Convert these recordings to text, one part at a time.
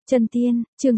Chân tiên, chương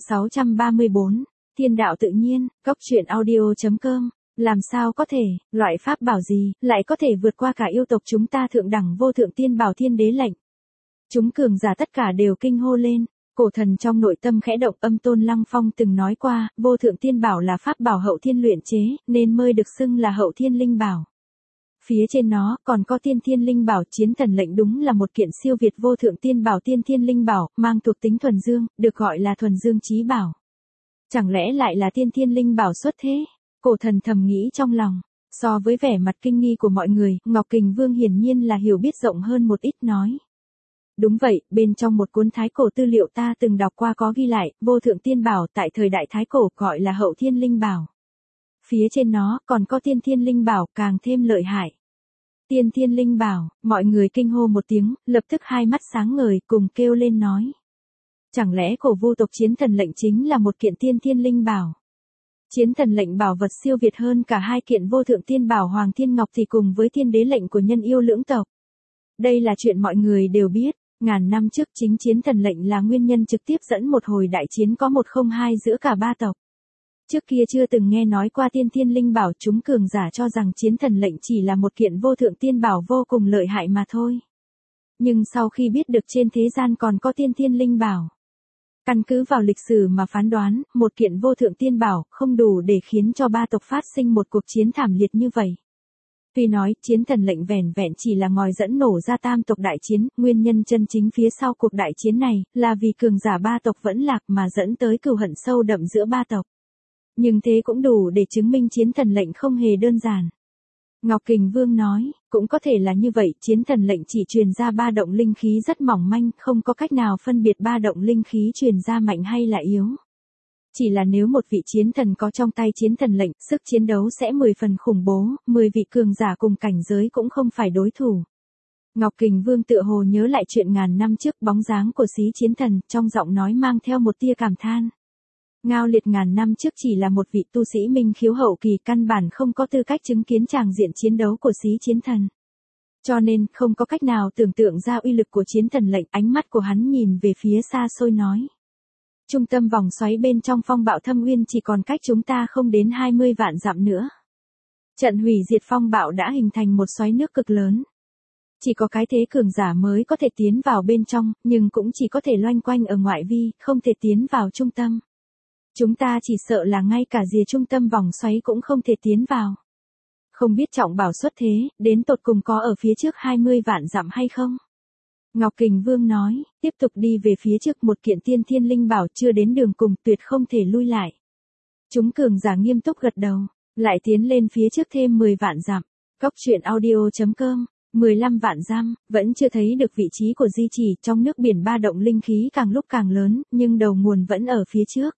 634, Thiên đạo tự nhiên, Cốc truyện audio.com. Làm sao có thể, loại pháp bảo gì, lại có thể vượt qua cả yêu tộc chúng ta thượng đẳng vô thượng tiên bảo thiên đế lệnh. Chúng cường giả tất cả đều kinh hô lên, cổ thần trong nội tâm khẽ động. Âm Tôn Lăng Phong từng nói qua, vô thượng tiên bảo là pháp bảo hậu thiên luyện chế, nên mới được xưng là hậu thiên linh bảo. Phía trên nó còn có tiên thiên linh bảo. Chiến thần lệnh đúng là một kiện siêu việt vô thượng tiên bảo tiên thiên linh bảo, mang thuộc tính thuần dương, được gọi là thuần dương chí bảo. Chẳng lẽ lại là tiên thiên linh bảo xuất thế? Cổ thần thầm nghĩ trong lòng. So với vẻ mặt kinh nghi của mọi người, Ngọc Kình Vương hiển nhiên là hiểu biết rộng hơn một ít nói. Đúng vậy, bên trong một cuốn thái cổ tư liệu ta từng đọc qua có ghi lại, vô thượng tiên bảo tại thời đại thái cổ gọi là hậu thiên linh bảo. Phía trên nó còn có tiên thiên linh bảo càng thêm lợi hại. Tiên thiên linh bảo, mọi người kinh hô một tiếng, lập tức hai mắt sáng ngời cùng kêu lên nói. Chẳng lẽ cổ vu tộc chiến thần lệnh chính là một kiện tiên thiên linh bảo? Chiến thần lệnh bảo vật siêu việt hơn cả hai kiện vô thượng tiên bảo Hoàng Thiên Ngọc thì cùng với thiên đế lệnh của nhân yêu lưỡng tộc. Đây là chuyện mọi người đều biết, ngàn năm trước chính chiến thần lệnh là nguyên nhân trực tiếp dẫn một hồi đại chiến có 102 giữa cả ba tộc. Trước kia chưa từng nghe nói qua tiên thiên linh bảo, chúng cường giả cho rằng chiến thần lệnh chỉ là một kiện vô thượng tiên bảo vô cùng lợi hại mà thôi. Nhưng sau khi biết được trên thế gian còn có tiên thiên linh bảo, căn cứ vào lịch sử mà phán đoán, một kiện vô thượng tiên bảo không đủ để khiến cho ba tộc phát sinh một cuộc chiến thảm liệt như vậy. Tuy nói chiến thần lệnh vẻn vẹn chỉ là ngòi dẫn nổ ra tam tộc đại chiến, nguyên nhân chân chính phía sau cuộc đại chiến này là vì cường giả ba tộc vẫn lạc mà dẫn tới cừu hận sâu đậm giữa ba tộc. Nhưng thế cũng đủ để chứng minh chiến thần lệnh không hề đơn giản. Ngọc Kình Vương nói, cũng có thể là như vậy, chiến thần lệnh chỉ truyền ra ba động linh khí rất mỏng manh, không có cách nào phân biệt ba động linh khí truyền ra mạnh hay là yếu. Chỉ là nếu một vị chiến thần có trong tay chiến thần lệnh, sức chiến đấu sẽ 10 phần khủng bố, 10 vị cường giả cùng cảnh giới cũng không phải đối thủ. Ngọc Kình Vương tựa hồ nhớ lại chuyện ngàn năm trước bóng dáng của Xí Chiến Thần, trong giọng nói mang theo một tia cảm than. Ngao Liệt ngàn năm trước chỉ là một vị tu sĩ minh khiếu hậu kỳ, căn bản không có tư cách chứng kiến tràng diện chiến đấu của Xí Chiến Thần. Cho nên, không có cách nào tưởng tượng ra uy lực của chiến thần lệnh. Ánh mắt của hắn nhìn về phía xa xôi nói. Trung tâm vòng xoáy bên trong phong bạo thâm uyên chỉ còn cách chúng ta không đến 20 vạn dặm nữa. Trận hủy diệt phong bạo đã hình thành một xoáy nước cực lớn. Chỉ có cái thế cường giả mới có thể tiến vào bên trong, nhưng cũng chỉ có thể loanh quanh ở ngoại vi, không thể tiến vào trung tâm. Chúng ta chỉ sợ là ngay cả rìa trung tâm vòng xoáy cũng không thể tiến vào. Không biết trọng bảo xuất thế, đến tột cùng có ở phía trước 20 vạn dặm hay không? Ngọc Kình Vương nói, tiếp tục đi về phía trước, một kiện tiên thiên linh bảo chưa đến đường cùng, tuyệt không thể lui lại. Chúng cường giả nghiêm túc gật đầu, lại tiến lên phía trước thêm 10 vạn dặm. Cốc truyện audio.com, 15 vạn dặm, vẫn chưa thấy được vị trí của di chỉ. Trong nước biển ba động linh khí càng lúc càng lớn, nhưng đầu nguồn vẫn ở phía trước.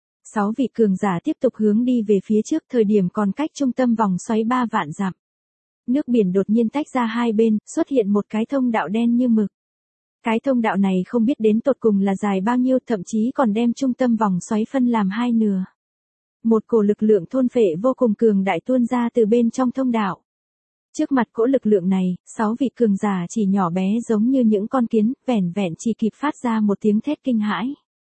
6 vị cường giả tiếp tục hướng đi về phía trước, thời điểm còn cách trung tâm vòng xoáy 3 vạn dặm. Nước biển đột nhiên tách ra hai bên, xuất hiện một cái thông đạo đen như mực. Cái thông đạo này không biết đến tột cùng là dài bao nhiêu, thậm chí còn đem trung tâm vòng xoáy phân làm hai nửa. Một cổ lực lượng thôn phệ vô cùng cường đại tuôn ra từ bên trong thông đạo. Trước mặt cỗ lực lượng này, 6 vị cường giả chỉ nhỏ bé giống như những con kiến, vẻn vẹn chỉ kịp phát ra một tiếng thét kinh hãi.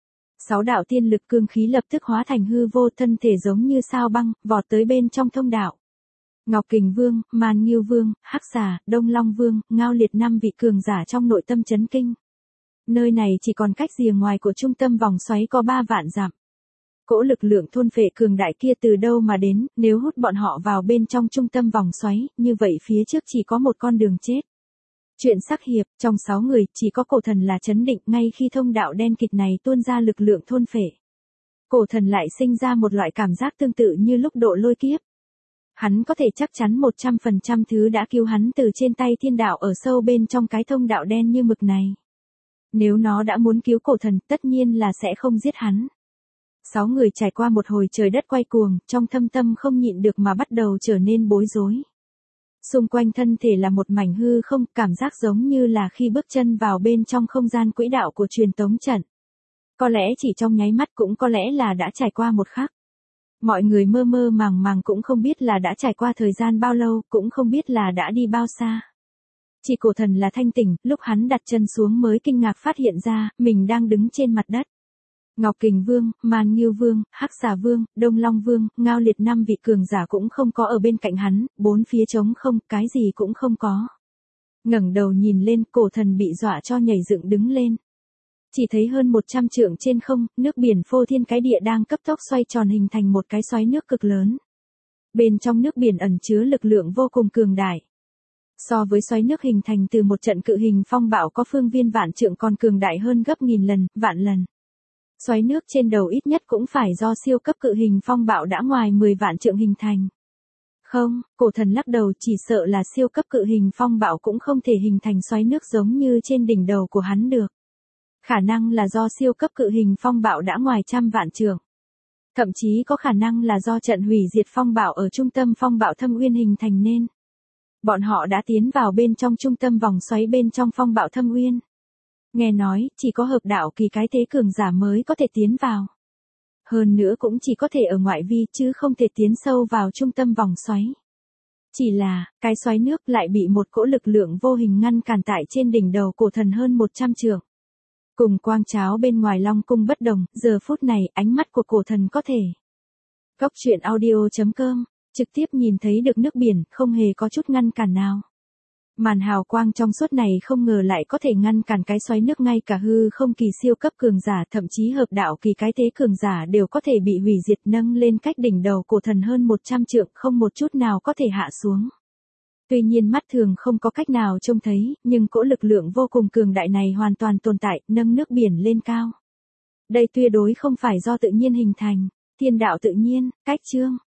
6 đạo tiên lực cương khí lập tức hóa thành hư vô, thân thể giống như sao băng, vọt tới bên trong thông đạo. Ngọc Kình Vương, Man Nghiêu Vương, Hắc Xà, Đông Long Vương, Ngao Liệt 5 vị cường giả trong nội tâm chấn kinh. Nơi này chỉ còn cách rìa ngoài của trung tâm vòng xoáy có 3 vạn dặm. Cỗ lực lượng thôn phệ cường đại kia từ đâu mà đến, nếu hút bọn họ vào bên trong trung tâm vòng xoáy, như vậy phía trước chỉ có một con đường chết. Chuyện sắc hiệp, trong 6 người, chỉ có cổ thần là chấn định. Ngay khi thông đạo đen kịt này tuôn ra lực lượng thôn phệ, cổ thần lại sinh ra một loại cảm giác tương tự như lúc độ lôi kiếp. Hắn có thể chắc chắn 100% thứ đã cứu hắn từ trên tay thiên đạo ở sâu bên trong cái thông đạo đen như mực này. Nếu nó đã muốn cứu cổ thần, tất nhiên là sẽ không giết hắn. 6 người trải qua một hồi trời đất quay cuồng, trong thâm tâm không nhịn được mà bắt đầu trở nên bối rối. Xung quanh thân thể là một mảnh hư không, cảm giác giống như là khi bước chân vào bên trong không gian quỹ đạo của truyền tống trận. Có lẽ chỉ trong nháy mắt, cũng có lẽ là đã trải qua một khắc. Mọi người mơ mơ màng màng, cũng không biết là đã trải qua thời gian bao lâu, cũng không biết là đã đi bao xa. Chỉ cổ thần là thanh tỉnh, lúc hắn đặt chân xuống mới kinh ngạc phát hiện ra, mình đang đứng trên mặt đất. Ngọc Kình Vương, Man Ngưu Vương, Hắc Xà Vương, Đông Long Vương, Ngao Liệt 5 vị cường giả cũng không có ở bên cạnh hắn, bốn phía trống không, cái gì cũng không có. Ngẩng đầu nhìn lên, cổ thần bị dọa cho nhảy dựng đứng lên. Chỉ thấy hơn 100 trượng trên không, nước biển phô thiên cái địa đang cấp tốc xoay tròn hình thành một cái xoáy nước cực lớn. Bên trong nước biển ẩn chứa lực lượng vô cùng cường đại. So với xoáy nước hình thành từ một trận cự hình phong bạo có phương viên vạn trượng còn cường đại hơn gấp nghìn lần, vạn lần. Xoáy nước trên đầu ít nhất cũng phải do siêu cấp cự hình phong bạo đã ngoài 10 vạn trượng hình thành. Không, cổ thần lắc đầu, chỉ sợ là siêu cấp cự hình phong bạo cũng không thể hình thành xoáy nước giống như trên đỉnh đầu của hắn được. Khả năng là do siêu cấp cự hình phong bạo đã ngoài trăm vạn trượng. Thậm chí có khả năng là do trận hủy diệt phong bạo ở trung tâm phong bạo Thâm Uyên hình thành nên. Bọn họ đã tiến vào bên trong trung tâm vòng xoáy bên trong phong bạo Thâm Uyên. Nghe nói, chỉ có hợp đạo kỳ cái thế cường giả mới có thể tiến vào. Hơn nữa cũng chỉ có thể ở ngoại vi chứ không thể tiến sâu vào trung tâm vòng xoáy. Chỉ là, cái xoáy nước lại bị một cỗ lực lượng vô hình ngăn cản tại trên đỉnh đầu cổ thần hơn 100 trượng. Cùng quang cháo bên ngoài Long Cung bất đồng, giờ phút này ánh mắt của cổ thần có thể. Góc truyện audio.com, trực tiếp nhìn thấy được nước biển, không hề có chút ngăn cản nào. Màn hào quang trong suốt này không ngờ lại có thể ngăn cản cái xoáy nước, ngay cả hư không kỳ siêu cấp cường giả, thậm chí hợp đạo kỳ cái thế cường giả đều có thể bị hủy diệt, nâng lên cách đỉnh đầu cổ thần hơn 100 trượng, không một chút nào có thể hạ xuống. Tuy nhiên mắt thường không có cách nào trông thấy, nhưng cỗ lực lượng vô cùng cường đại này hoàn toàn tồn tại, nâng nước biển lên cao. Đây tuyệt đối không phải do tự nhiên hình thành, thiên đạo tự nhiên, cách chương.